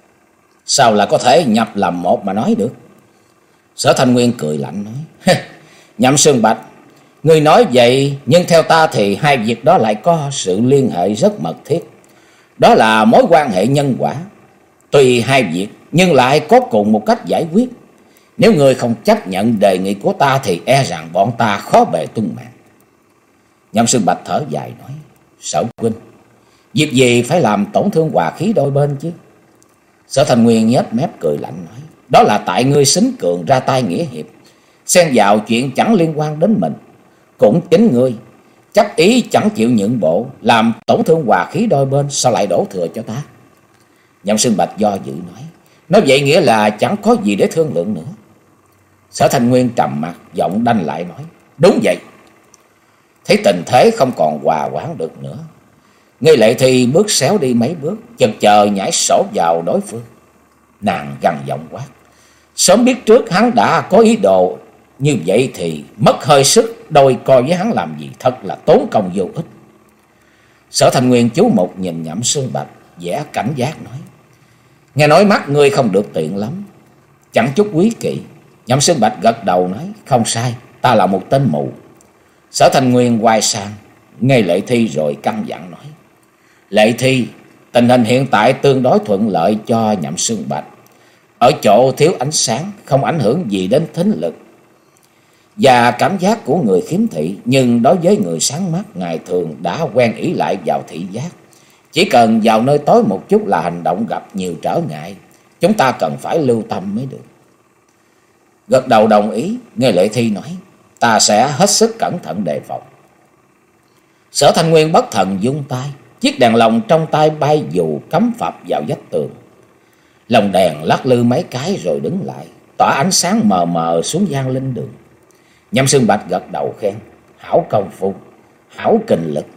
Sao là có thể nhập làm một mà nói được? Sở Thanh Nguyên cười lạnh nói: Nhậm Sương Bạch, ngươi nói vậy, nhưng theo ta thì hai việc đó lại có sự liên hệ rất mật thiết. Đó là mối quan hệ nhân quả. Tuy hai việc nhưng lại có cùng một cách giải quyết. Nếu ngươi không chấp nhận đề nghị của ta thì e rằng bọn ta khó bề tung mạng. Nhậm Sương Bạch thở dài nói: Sở huynh, việc gì phải làm tổn thương hòa khí đôi bên chứ? Sở Thanh Nguyên nhếch mép cười lạnh nói: đó là tại ngươi xính cường ra tay nghĩa hiệp, xen vào chuyện chẳng liên quan đến mình. Cũng chính ngươi chấp ý chẳng chịu nhượng bộ, làm tổn thương hòa khí đôi bên, sao lại đổ thừa cho ta? Nhậm Sương Bạch do dự nói: nói vậy nghĩa là chẳng có gì để thương lượng nữa. Sở Thanh Nguyên trầm mặt, giọng đanh lại nói: Đúng vậy. Thấy tình thế không còn hòa hoãn được nữa, Nghi Lệ Thi bước xéo đi mấy bước, chần chờ nhảy sổ vào đối phương. Nàng gằn giọng quát: Sớm biết trước hắn đã có ý đồ như vậy thì mất hơi sức đôi co với hắn làm gì, thật là tốn công vô ích. Sở Thanh Nguyên chú một nhìn Nhậm Sương Bạch, vẻ cảnh giác nói: Nghe nói mắt ngươi không được tiện lắm, chẳng chút quý kỵ. Nhậm Sương Bạch gật đầu nói: Không sai, ta là một tên mù. Sở Thanh Nguyên quay sang Nghi Lệ Thi rồi căn dặn nói: Lệ Thi, tình hình hiện tại tương đối thuận lợi cho Nhậm Sương Bạch, ở chỗ thiếu ánh sáng, không ảnh hưởng gì đến thính lực và cảm giác của người khiếm thị. Nhưng đối với người sáng mắt, ngày thường đã quen ỷ lại vào thị giác, chỉ cần vào nơi tối một chút là hành động gặp nhiều trở ngại. Chúng ta cần phải lưu tâm mới được. Gật đầu đồng ý, Nghi Lệ Thi nói: Ta sẽ hết sức cẩn thận đề phòng. Sở Thanh Nguyên bất thần vung tay, chiếc đèn lồng trong tay bay dù cắm phập vào vách tường. Lồng đèn lắc lư mấy cái rồi đứng lại, tỏa ánh sáng mờ mờ xuống gian linh đường. Nhậm Sương Bạch gật đầu khen: Hảo công phu, hảo kình lực.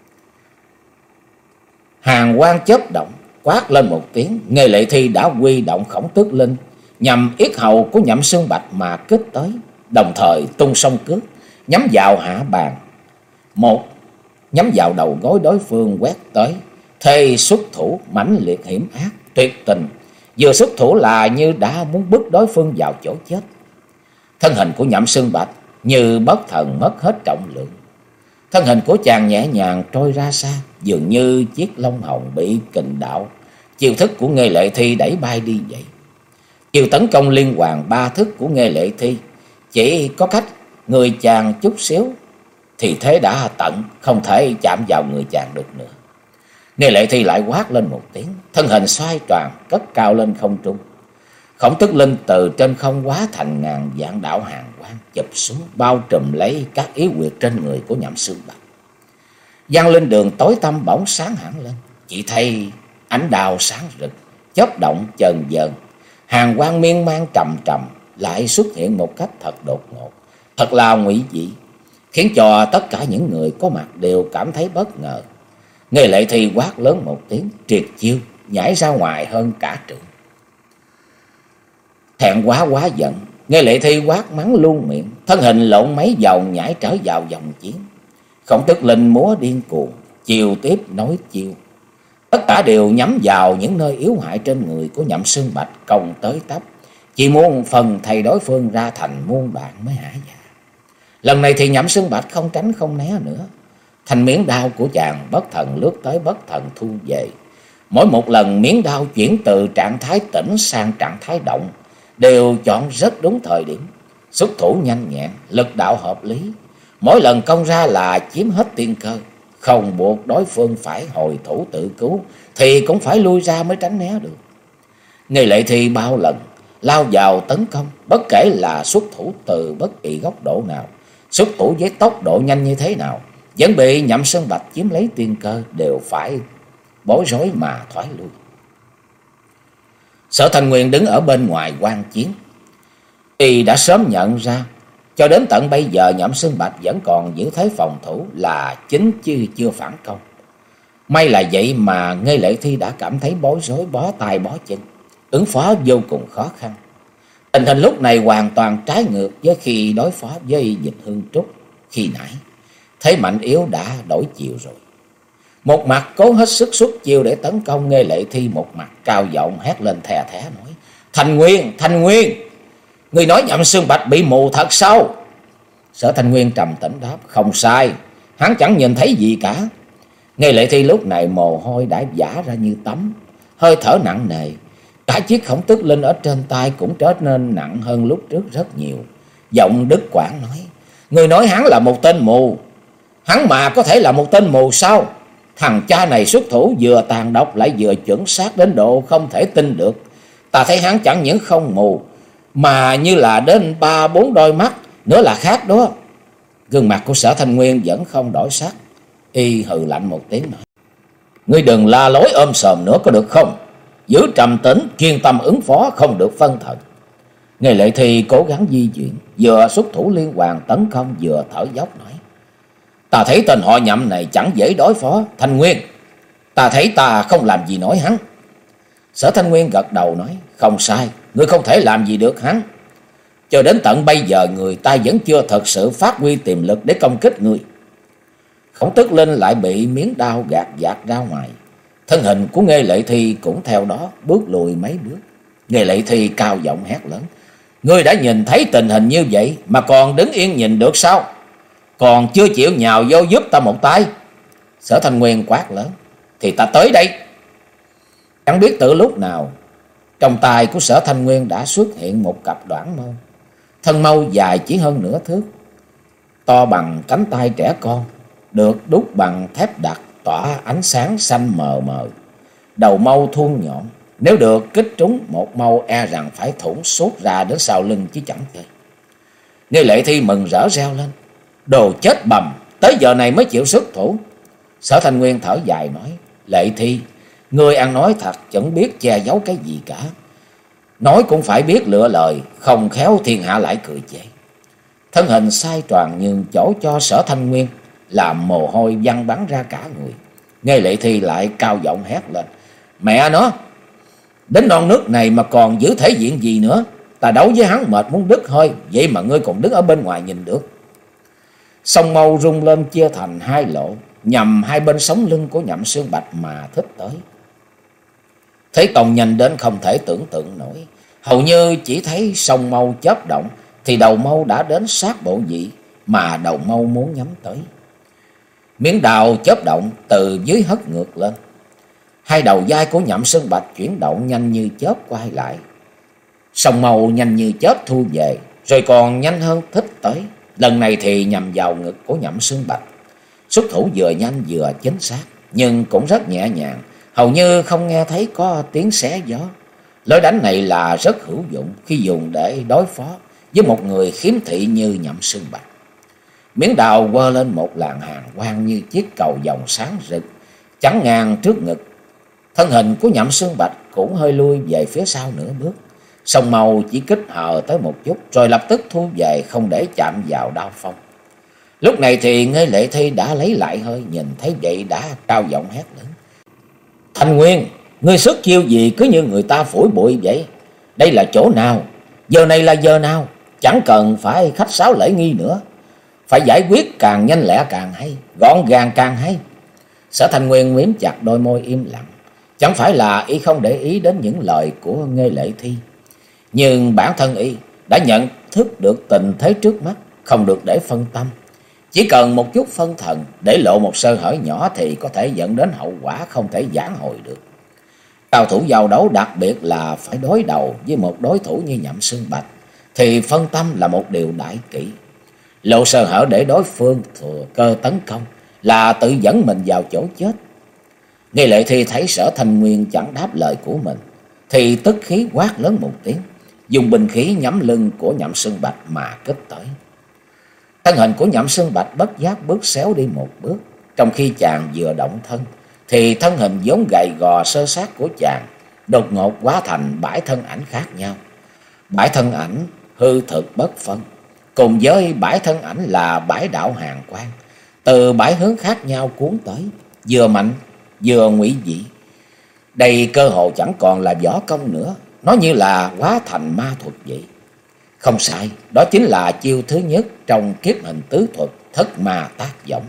Hàn quang chớp động, quát lên một tiếng, Nghi Lệ Thi đã huy động Khổng Tước Linh nhằm yết hầu của Nhậm Sương Bạch mà kích tới, đồng thời tung song cước nhắm vào hạ bàn. Một nhắm vào đầu gối đối phương quét tới, thề xuất thủ mãnh liệt hiểm ác tuyệt tình, vừa xuất thủ là như đã muốn bức đối phương vào chỗ chết. Thân hình của Nhậm Sương Bạch như bất thần mất hết trọng lượng, thân hình của chàng nhẹ nhàng trôi ra xa, dường như chiếc lông hồng bị kình đạo chiêu thức của Nghi Lệ Thi đẩy bay đi vậy. Chiêu tấn công liên hoàn ba thức của Nghi Lệ Thi chỉ có cách người chàng chút xíu thì thế đã tận, không thể chạm vào người chàng được nữa. Nghi Lệ Thi lại quát lên một tiếng, thân hình xoay tròn cất cao lên không trung. Khổng Tước Linh từ trên không hóa thành ngàn vạn đạo hàn quang chụp xuống, bao trùm lấy các yếu huyệt trên người của Nhậm Sương Bạch. Giang linh đường tối tăm bỗng sáng hẳn lên, chỉ thấy ánh đào sáng rực, chớp động chờn vờn, hàn quang miên man trầm trầm lại xuất hiện một cách thật đột ngột, thật là nguy dị, khiến cho tất cả những người có mặt đều cảm thấy bất ngờ. Nghi Lệ Thi quát lớn một tiếng, triệt chiêu nhảy ra ngoài hơn cả trượng. Thẹn quá quá giận, Nghi Lệ Thi quát mắng luôn miệng, thân hình lộn mấy vòng nhảy trở vào vòng chiến. Khổng Tước Linh múa điên cuồng, chiều tiếp nối chiêu, tất cả đều nhắm vào những nơi yếu hại trên người của Nhậm Sương Bạch công tới tấp, chỉ muốn phần thầy đối phương ra thành muôn đoạn mới hả dạ. Lần này thì Nhậm Sương Bạch không tránh không né nữa, thanh miếng đao của chàng bất thần lướt tới bất thần thu về. Mỗi một lần miếng đao chuyển từ trạng thái tĩnh sang trạng thái động đều chọn rất đúng thời điểm, xuất thủ nhanh nhẹn, lực đạo hợp lý. Mỗi lần công ra là chiếm hết tiên cơ, không buộc đối phương phải hồi thủ tự cứu thì cũng phải lui ra mới tránh né được. Nghi Lệ Thi bao lần lao vào tấn công, bất kể là xuất thủ từ bất kỳ góc độ nào, xuất thủ với tốc độ nhanh như thế nào, vẫn bị Nhậm Sương Bạch chiếm lấy tiên cơ, đều phải bối rối mà thoái lui. Sở Thanh Nguyên đứng ở bên ngoài quan chiến, y đã sớm nhận ra cho đến tận bây giờ Nhậm Sương Bạch vẫn còn giữ thế phòng thủ là chính chứ chưa phản công. May là vậy mà Nghi Lệ Thi đã cảm thấy bối rối, bó tay bó chân, ứng phó vô cùng khó khăn. Tình hình lúc này hoàn toàn trái ngược với khi đối phó với Dịch Hương Trúc khi nãy. Thế mạnh yếu đã đổi chiều rồi. Một mặt cố hết sức xuất chiêu để tấn công Nghi Lệ Thi, một mặt cao giọng hét lên thè thé nói: Thanh Nguyên, Thanh Nguyên, người nói Nhậm Sương Bạch bị mù thật sao? Sở Thanh Nguyên trầm tĩnh đáp: Không sai, hắn chẳng nhìn thấy gì cả. Nghi Lệ Thi lúc này mồ hôi đã vã ra như tắm, hơi thở nặng nề, cả chiếc Khổng Tước Linh ở trên tay cũng trở nên nặng hơn lúc trước rất nhiều. Giọng đứt quãng nói: Người nói hắn là một tên mù, hắn mà có thể là một tên mù sao? Thằng cha này xuất thủ vừa tàn độc lại vừa chuẩn xác đến độ không thể tin được. Ta thấy hắn chẳng những không mù mà như là đến ba bốn đôi mắt nữa là khác đó. Gương mặt của Sở Thanh Nguyên vẫn không đổi sắc, y hừ lạnh một tiếng nói: Ngươi đừng la lối ôm sòm nữa có được không? Giữ trầm tĩnh, chuyên tâm ứng phó, không được phân thần. Nghe Lệ Thi cố gắng di chuyển, vừa xuất thủ liên hoàn tấn công vừa thở dốc nói: Ta thấy tên họ Nhậm này chẳng dễ đối phó. Thanh Nguyên, ta thấy ta không làm gì nổi hắn. Sở Thanh Nguyên gật đầu nói: Không sai, ngươi không thể làm gì được hắn. Cho đến tận bây giờ người ta vẫn chưa thật sự phát huy tiềm lực để công kích ngươi. Khổng Tức Linh lại bị miếng đao gạt dạt ra ngoài. Thân hình của Nghê Lệ Thi cũng theo đó bước lùi mấy bước. Nghê Lệ Thi cao giọng hét lớn: Ngươi đã nhìn thấy tình hình như vậy mà còn đứng yên nhìn được sao? Còn chưa chịu nhào vô giúp ta một tay? Sở Thanh Nguyên quát lớn: Thì ta tới đây. Chẳng biết từ lúc nào, trong tay của Sở Thanh Nguyên đã xuất hiện một cặp đoản mâu. Thân mâu dài chỉ hơn nửa thước, to bằng cánh tay trẻ con, được đúc bằng thép đặc tỏa ánh sáng xanh mờ mờ. Đầu mâu thuôn nhọn, nếu được kích trúng một mâu e rằng phải thủng suốt ra đến sau lưng chứ chẳng chơi. Nghe Lệ Thi mừng rỡ reo lên: Đồ chết bầm, tới giờ này mới chịu xuất thủ. Sở Thanh Nguyên thở dài nói: Lệ Thi, ngươi ăn nói thật chẳng biết che giấu cái gì cả. Nói cũng phải biết lựa lời, không khéo thiên hạ lại cười chê. Thân hình sai tròn nhường chỗ cho Sở Thanh Nguyên, làm mồ hôi văng bắn ra cả người. Nghe Lệ Thi lại cao giọng hét lên: Mẹ nó, đến non nước này mà còn giữ thể diện gì nữa? Ta đấu với hắn mệt muốn đứt hơi, vậy mà ngươi còn đứng ở bên ngoài nhìn được. Song mâu rung lên chia thành hai lộ, nhằm hai bên sống lưng của Nhậm Xương Bạch mà thích tới. Thế công nhanh đến không thể tưởng tượng nổi. Hầu như chỉ thấy song mâu chớp động thì đầu mâu đã đến sát bộ vị mà đầu mâu muốn nhắm tới. Miếng đào chớp động từ dưới hất ngược lên. Hai đầu vai của Nhậm Xương Bạch chuyển động nhanh như chớp quay lại. Song mâu nhanh như chớp thu về, rồi còn nhanh hơn thích tới. Lần này thì nhằm vào ngực của Nhậm Xương Bạch. Xuất thủ vừa nhanh vừa chính xác, nhưng cũng rất nhẹ nhàng, hầu như không nghe thấy có tiếng xé gió. Lối đánh này là rất hữu dụng khi dùng để đối phó với một người khiếm thị như Nhậm Xương Bạch. Miếng đào quơ lên một làn hàng quang như chiếc cầu vồng sáng rực, chắn ngang trước ngực. Thân hình của Nhậm Xương Bạch cũng hơi lui về phía sau nửa bước. Song mâu chỉ kích hờ tới một chút, rồi lập tức thu về không để chạm vào đao phong. Lúc này thì Nghê Lệ Thi đã lấy lại hơi, nhìn thấy vậy đã cao giọng hét lớn: Thanh Nguyên, ngươi xuất chiêu gì cứ như người ta phủi bụi vậy? Đây là chỗ nào? Giờ này là giờ nào? Chẳng cần phải khách sáo lễ nghi nữa. Phải giải quyết càng nhanh lẹ càng hay, gọn gàng càng hay. Sở Thanh Nguyên mím chặt đôi môi im lặng. Chẳng phải là y không để ý đến những lời của Nghê Lệ Thi, nhưng bản thân y đã nhận thức được tình thế trước mắt, không được để phân tâm. Chỉ cần một chút phân thần, để lộ một sơ hở nhỏ thì có thể dẫn đến hậu quả không thể vãn hồi được. Cao thủ giao đấu, đặc biệt là phải đối đầu với một đối thủ như Nhậm Xương Bạch, thì phân tâm là một điều đại kỷ. Lộ sơ hở để đối phương thừa cơ tấn công là tự dẫn mình vào chỗ chết. Nghe Lệ Thi thấy Sở Thanh Nguyên chẳng đáp lời của mình, thì tức khí quát lớn một tiếng, dùng binh khí nhắm lưng của Nhậm Xương Bạch mà kích tới. Thân hình của Nhậm Xương Bạch bất giác bước xéo đi một bước. Trong khi chàng vừa động thân, thì thân hình vốn gầy gò sơ sát của chàng đột ngột hóa thành bãi thân ảnh khác nhau. Bãi thân ảnh hư thực bất phân, cùng với bãi thân ảnh là bãi đạo hàng quang, từ bãi hướng khác nhau cuốn tới, vừa mạnh vừa nguy dị. Đây cơ hồ chẳng còn là võ công nữa, nó như là hóa thành ma thuật vậy. Không sai, đó chính là chiêu thứ nhất trong kiếp hình tứ thuật thất ma tác võng.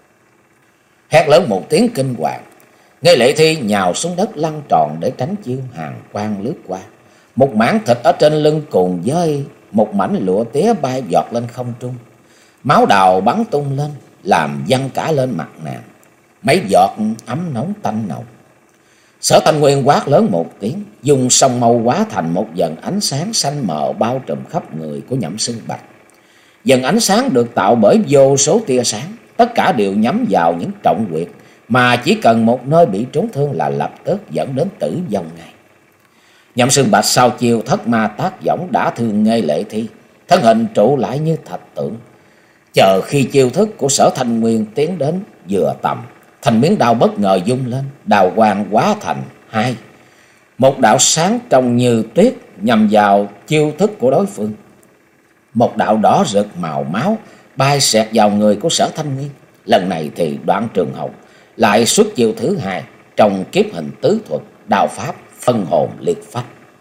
Hét lớn một tiếng kinh hoàng, Nghê Lệ Thi nhào xuống đất lăn tròn để tránh chiêu hàng quang lướt qua. Một mảng thịt ở trên lưng cùng với một mảnh lụa tía bay giọt lên không trung. Máu đào bắn tung lên, làm văng cả lên mặt nàng. Mấy giọt ấm nóng tanh nồng. Sở Thanh Nguyên quát lớn một tiếng, dùng song mâu hóa thành một dần ánh sáng xanh mờ bao trùm khắp người của Nhậm Xương Bạch. Dần ánh sáng được tạo bởi vô số tia sáng, tất cả đều nhắm vào những trọng huyệt, mà chỉ cần một nơi bị trúng thương là lập tức dẫn đến tử vong ngay. Nhậm Xương Bạch sau chiêu thất ma tác võng đã thương Nghê Lệ Thi, thân hình trụ lại như thạch tượng, chờ khi chiêu thức của Sở Thanh Nguyên tiến đến vừa tầm. Thành miếng đao bất ngờ vung lên, đào quang hóa thành hai, Một đạo sáng trông như tuyết nhằm vào chiêu thức của đối phương. Một đạo đỏ rực màu máu bay xẹt vào người của Sở Thanh Nguyên. Lần này thì Đoạn Trường Hồng lại xuất chiêu thứ hai trong kiếp hình tứ thuật đao pháp phân hồn liệt phách.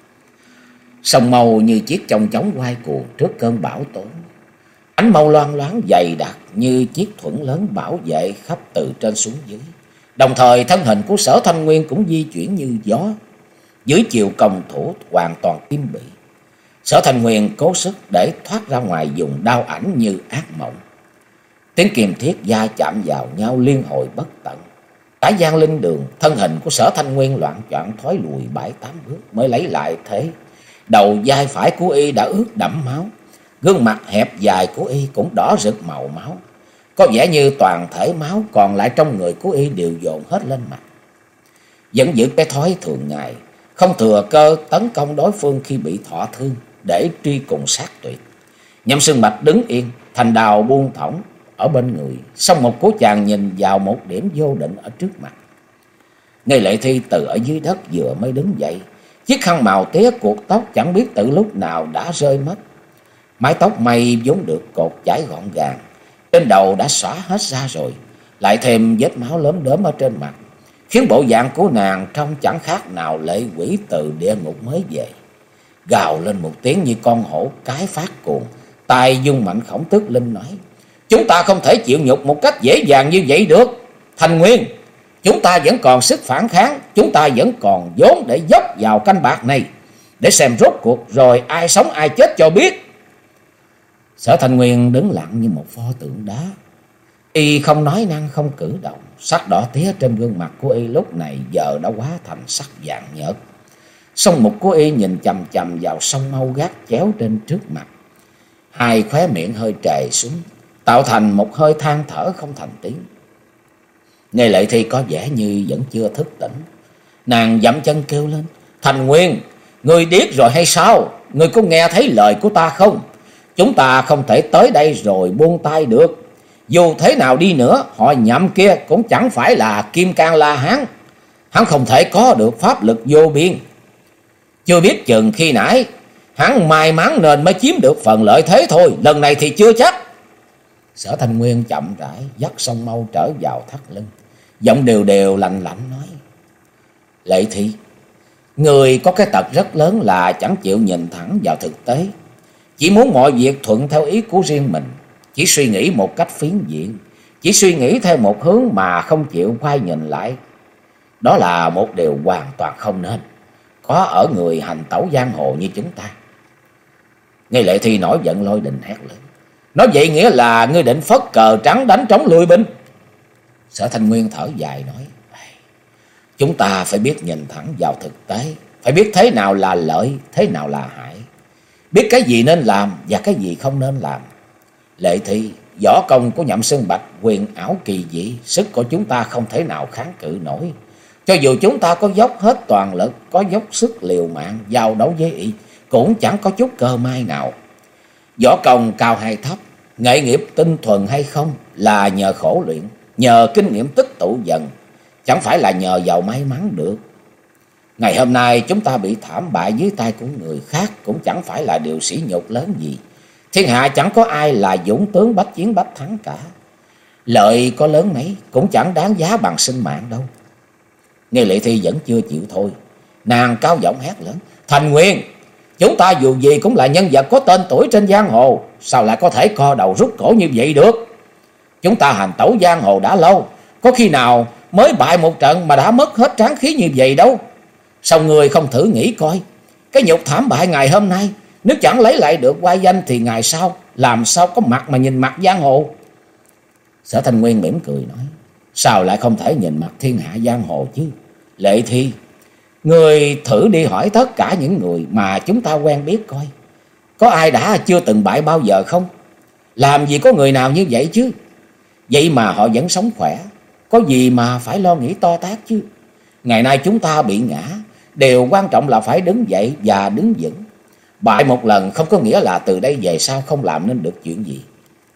Sông màu như chiếc chong chóng quay cuồng trước cơn bão tố. Ánh màu loang loáng dày đặc như chiếc thuẫn lớn bảo vệ khắp từ trên xuống dưới. Đồng thời thân hình của Sở Thanh Nguyên cũng di chuyển như gió. Dưới chiều công thủ hoàn toàn tim bị. Sở Thanh Nguyên cố sức để thoát ra ngoài dùng đao ảnh như ác mộng. Tiếng kiềm thiết va chạm vào nhau liên hồi bất tận. Cả gian linh đường, thân hình của Sở Thanh Nguyên loạng choạng thoái lùi bảy tám bước mới lấy lại thế. Đầu vai phải của y đã ướt đẫm máu. Gương mặt hẹp dài của y cũng đỏ rực màu máu. Có vẻ như toàn thể máu còn lại trong người của y đều dồn hết lên mặt. Vẫn giữ cái thói thường ngày, không thừa cơ tấn công đối phương khi bị thọ thương để truy cùng sát tuyệt. Nhậm Sương Bạch đứng yên, thành đào buông thõng ở bên người, xong một cú chàng nhìn vào một điểm vô định ở trước mặt. Ngay Lệ Thi từ ở dưới đất vừa mới đứng dậy, chiếc khăn màu tía cuộc tóc chẳng biết từ lúc nào đã rơi mất. Mái tóc mây vốn được cột chải gọn gàng, trên đầu đã xõa hết ra rồi, lại thêm vết máu lớn đớm ở trên mặt, khiến bộ dạng của nàng trông chẳng khác nào lệ quỷ từ địa ngục mới về. Gào lên một tiếng như con hổ cái phát cuồng, tay dung mạnh Khổng Tước Linh nói: "Chúng ta không thể chịu nhục một cách dễ dàng như vậy được. Thanh Nguyên, chúng ta vẫn còn sức phản kháng, chúng ta vẫn còn vốn để dốc vào canh bạc này, để xem rốt cuộc rồi ai sống ai chết cho biết." Sở Thanh Nguyên đứng lặng như một pho tượng đá. Y không nói năng không cử động, sắc đỏ tía trên gương mặt của y lúc này giờ đã hóa thành sắc vàng nhợt. Song mục của y nhìn chằm chằm vào sông mâu gác chéo trên trước mặt. Hai khóe miệng hơi trề xuống, tạo thành một hơi than thở không thành tiếng. Nghe Lệ Thi có vẻ như vẫn chưa thức tỉnh. Nàng dậm chân kêu lên: "Thành Nguyên, ngươi điếc rồi hay sao? Ngươi có nghe thấy lời của ta không? Chúng ta không thể tới đây rồi buông tay được. Dù thế nào đi nữa, họ Nhậm kia cũng chẳng phải là Kim Cang La Hán. Hắn không thể có được pháp lực vô biên. Chưa biết chừng khi nãy hắn may mắn nên mới chiếm được phần lợi thế thôi, lần này thì chưa chắc." Sở Thanh Nguyên chậm rãi dắt song mâu trở vào thắt lưng, giọng đều đều lạnh lạnh nói: "Lệ Thi, người có cái tật rất lớn là chẳng chịu nhìn thẳng vào thực tế, chỉ muốn mọi việc thuận theo ý của riêng mình, chỉ suy nghĩ một cách phiến diện, chỉ suy nghĩ theo một hướng mà không chịu quay nhìn lại. Đó là một điều hoàn toàn không nên có ở người hành tẩu giang hồ như chúng ta." Nghe Lệ Thi nổi giận lôi đình hét lên: "Nói vậy nghĩa là ngươi định phất cờ trắng đánh trống lùi binh?" Sở Thanh Nguyên thở dài nói: "Chúng ta phải biết nhìn thẳng vào thực tế, phải biết thế nào là lợi, thế nào là hại, biết cái gì nên làm và cái gì không nên làm. Lệ Thi, võ công của Nhậm Sương Bạch huyền ảo kỳ dị, sức của chúng ta không thể nào kháng cự nổi. Cho dù chúng ta có dốc hết toàn lực, có dốc sức liều mạng giao đấu với y, cũng chẳng có chút cơ may nào. Võ công cao hay thấp, nghệ nghiệp tinh thuần hay không là nhờ khổ luyện, nhờ kinh nghiệm tích tụ dần, chẳng phải là nhờ vào may mắn được. Ngày hôm nay chúng ta bị thảm bại dưới tay của người khác cũng chẳng phải là điều sỉ nhục lớn gì. Thiên hạ chẳng có ai là dũng tướng bách chiến bách thắng cả. Lợi có lớn mấy cũng chẳng đáng giá bằng sinh mạng đâu." Nghe Lệ Thi vẫn chưa chịu thôi, nàng cao giọng hét lớn: "Thành Nguyên, chúng ta dù gì cũng là nhân vật có tên tuổi trên giang hồ, sao lại có thể co đầu rút cổ như vậy được? Chúng ta hành tẩu giang hồ đã lâu, có khi nào mới bại một trận mà đã mất hết tráng khí như vậy đâu. Sao người không thử nghĩ coi, cái nhục thảm bại ngày hôm nay, nếu chẳng lấy lại được oai danh thì ngày sau làm sao có mặt mà nhìn mặt giang hồ?" Sở Thanh Nguyên mỉm cười nói: "Sao lại không thể nhìn mặt thiên hạ giang hồ chứ? Lệ Thi, người thử đi hỏi tất cả những người mà chúng ta quen biết coi, có ai đã chưa từng bại bao giờ không? Làm gì có người nào như vậy chứ? Vậy mà họ vẫn sống khỏe, có gì mà phải lo nghĩ to tát chứ? Ngày nay chúng ta bị ngã, điều quan trọng là phải đứng dậy và đứng vững. Bại một lần không có nghĩa là từ đây về sau không làm nên được chuyện gì."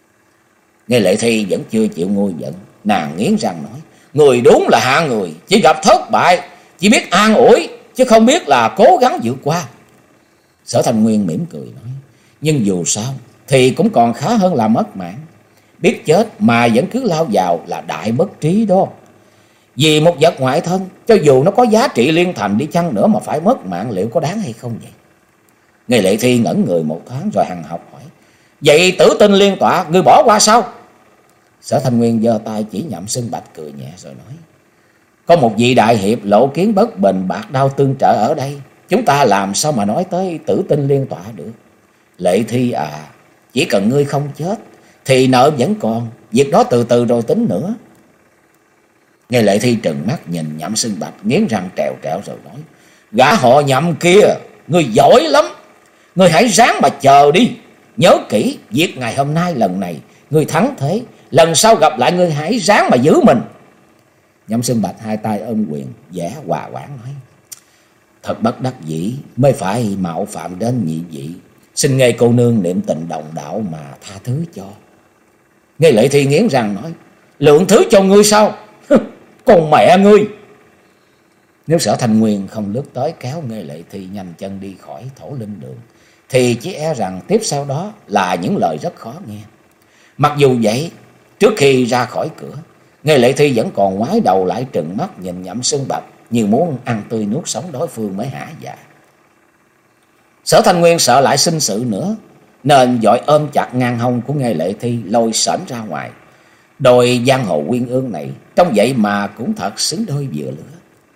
Nghe Lệ Thi vẫn chưa chịu nguôi giận, nàng nghiến răng nói: "Người đúng là hạng người, chỉ gặp thất bại, chỉ biết an ủi, chứ không biết là cố gắng vượt qua. Sở Thanh Nguyên mỉm cười nói, nhưng dù sao thì cũng còn khá hơn là mất mạng. Biết chết mà vẫn cứ lao vào là đại bất trí đó. Vì một vật ngoại thân, cho dù nó có giá trị liên thành đi chăng nữa mà phải mất mạng, liệu có đáng hay không vậy? Nghi Lệ Thi ngẩn người một thoáng rồi hằn học hỏi, vậy Tử Tinh Liên Tọa ngươi bỏ qua sao? Sở Thanh Nguyên giơ tay chỉ Nhậm Sưng Bạch cười nhẹ rồi nói, có một vị đại hiệp lộ kiến bất bình bạc đao tương trợ ở đây, chúng ta làm sao mà nói tới Tử Tinh Liên Tọa được. Lệ Thi à, chỉ cần ngươi không chết thì nợ vẫn còn, việc đó từ từ rồi tính nữa. Nghe Lệ Thi trừng mắt nhìn Nhậm Sưng Bạch, nghiến răng trèo trẹo rồi nói, gã họ Nhậm kia, ngươi giỏi lắm, ngươi hãy ráng mà chờ đi. Nhớ kỹ, việc ngày hôm nay lần này ngươi thắng thế, lần sau gặp lại ngươi hãy ráng mà giữ mình. Nhậm Sưng Bạch hai tay ôm quyền, vẻ hòa quản nói, thật bất đắc dĩ mới phải mạo phạm đến nhị vị, xin nghe cô nương niệm tình đồng đạo mà tha thứ cho. Nghe Lệ Thi nghiến răng nói, lượng thứ cho ngươi sao? Con mẹ ngươi! Nếu Sở Thanh Nguyên không lướt tới kéo Nghe Lệ Thi nhanh chân đi khỏi Thổ Linh Đường, thì chỉ e rằng tiếp sau đó là những lời rất khó nghe. Mặc dù vậy, trước khi ra khỏi cửa, Nghe Lệ Thi vẫn còn ngoái đầu lại trừng mắt nhìn Nhậm Sưng Bạch, như muốn ăn tươi nuốt sống đối phương mới hả dạ. Sở Thanh Nguyên sợ lại sinh sự nữa, nên vội ôm chặt ngang hông của Nghe Lệ Thi lôi sởn ra ngoài. Đôi giang hồ uyên ương này trông vậy mà cũng thật xứng đôi vừa lứa.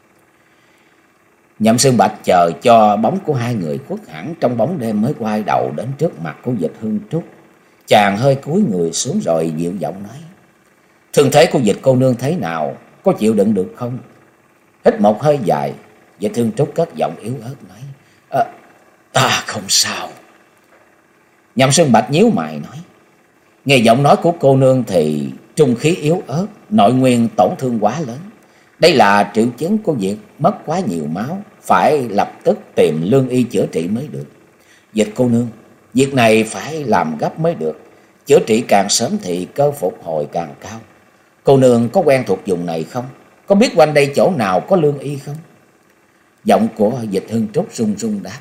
Nhậm Sưng Bạch chờ cho bóng của hai người khuất hẳn trong bóng đêm mới quay đầu đến trước mặt của Dịch Hương Trúc. Chàng hơi cúi người xuống rồi dịu giọng nói, thương thế của Dịch cô nương thế nào, có chịu đựng được không? Hít một hơi dài, Dịch Hương Trúc cất giọng yếu ớt nói, à, ta không sao. Nhậm Sưng Bạch nhíu mày nói, nghe giọng nói của cô nương thì trung khí yếu ớt, nội nguyên tổn thương quá lớn. Đây là triệu chứng của việc mất quá nhiều máu, phải lập tức tìm lương y chữa trị mới được. Dịch cô nương, việc này phải làm gấp mới được, chữa trị càng sớm thì cơ phục hồi càng cao. Cô nương có quen thuộc vùng này không? Có biết quanh đây chỗ nào có lương y không? Giọng của Dịch Hương Trúc run run đáp,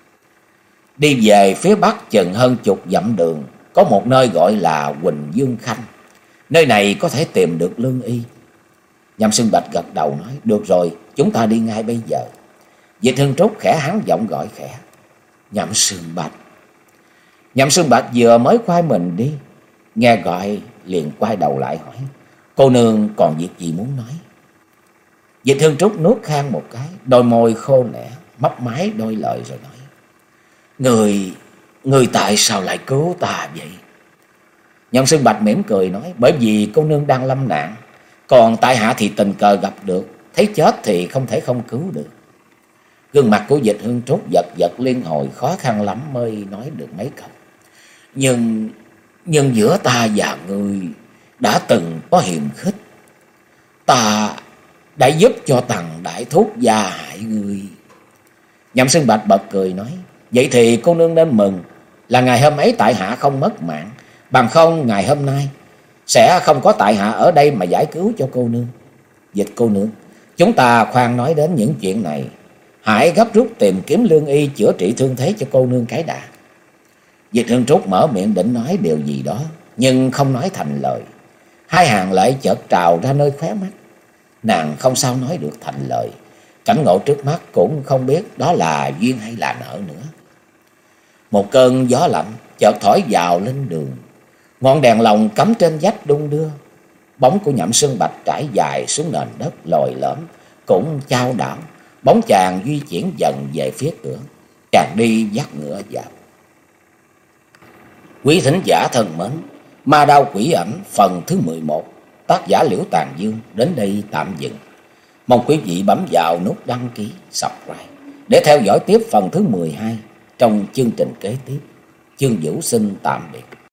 đi về phía bắc chừng hơn chục dặm đường, có một nơi gọi là Quỳnh Dương Khanh. Nơi này có thể tìm được lương y. Nhậm Sưng Bạch gật đầu nói, được rồi, chúng ta đi ngay bây giờ. Dịch Hương Trúc khẽ hắn giọng gọi khẽ, Nhậm Sưng Bạch. Nhậm Sưng Bạch vừa mới quay mình đi, nghe gọi liền quay đầu lại hỏi, cô nương còn việc gì muốn nói? Dịch Hương Trúc nuốt khan một cái, đôi môi khô nẻ, mấp máy đôi lời rồi nói, Người, người tại sao lại cứu ta vậy? Nhậm Sưng Bạch mỉm cười nói, bởi vì cô nương đang lâm nạn, còn tại hạ thì tình cờ gặp được, thấy chết thì không thể không cứu được. Gương mặt của Dịch Hương Trúc giật giật liên hồi, khó khăn lắm mới nói được mấy câu. Nhưng, nhưng giữa ta và người đã từng có hiềm khích. Ta đã giúp cho Tằng Đại Thúc gia hại người. Nhậm Sưng Bạch bật cười nói, vậy thì cô nương nên mừng là ngày hôm ấy tại hạ không mất mạng, bằng không ngày hôm nay sẽ không có tại hạ ở đây mà giải cứu cho cô nương. Dịch cô nương, chúng ta khoan nói đến những chuyện này, hãy gấp rút tìm kiếm lương y chữa trị thương thế cho cô nương cái đã. Dịch Hương Trúc mở miệng định nói điều gì đó, nhưng không nói thành lời. Hai hàng lệ chợt trào ra nơi khóe mắt, nàng không sao nói được thành lời. Cảnh ngộ trước mắt cũng không biết đó là duyên hay là nợ nữa. Một cơn gió lạnh chợt thổi vào lên đường, ngọn đèn lồng cắm trên vách đung đưa. Bóng của Nhậm Sưng Bạch trải dài xuống nền đất lồi lõm cũng chao đảo. Bóng chàng di chuyển dần về phía cửa, chàng đi dắt ngựa vào. Quý thính giả thân mến, Ma Đao Quỷ Ảnh phần thứ mười một, tác giả Liễu Tàn Dương đến đây tạm dừng. Mong quý vị bấm vào nút đăng ký, subscribe để theo dõi tiếp phần thứ mười hai trong chương trình kế tiếp. Chương Vũ xin tạm biệt.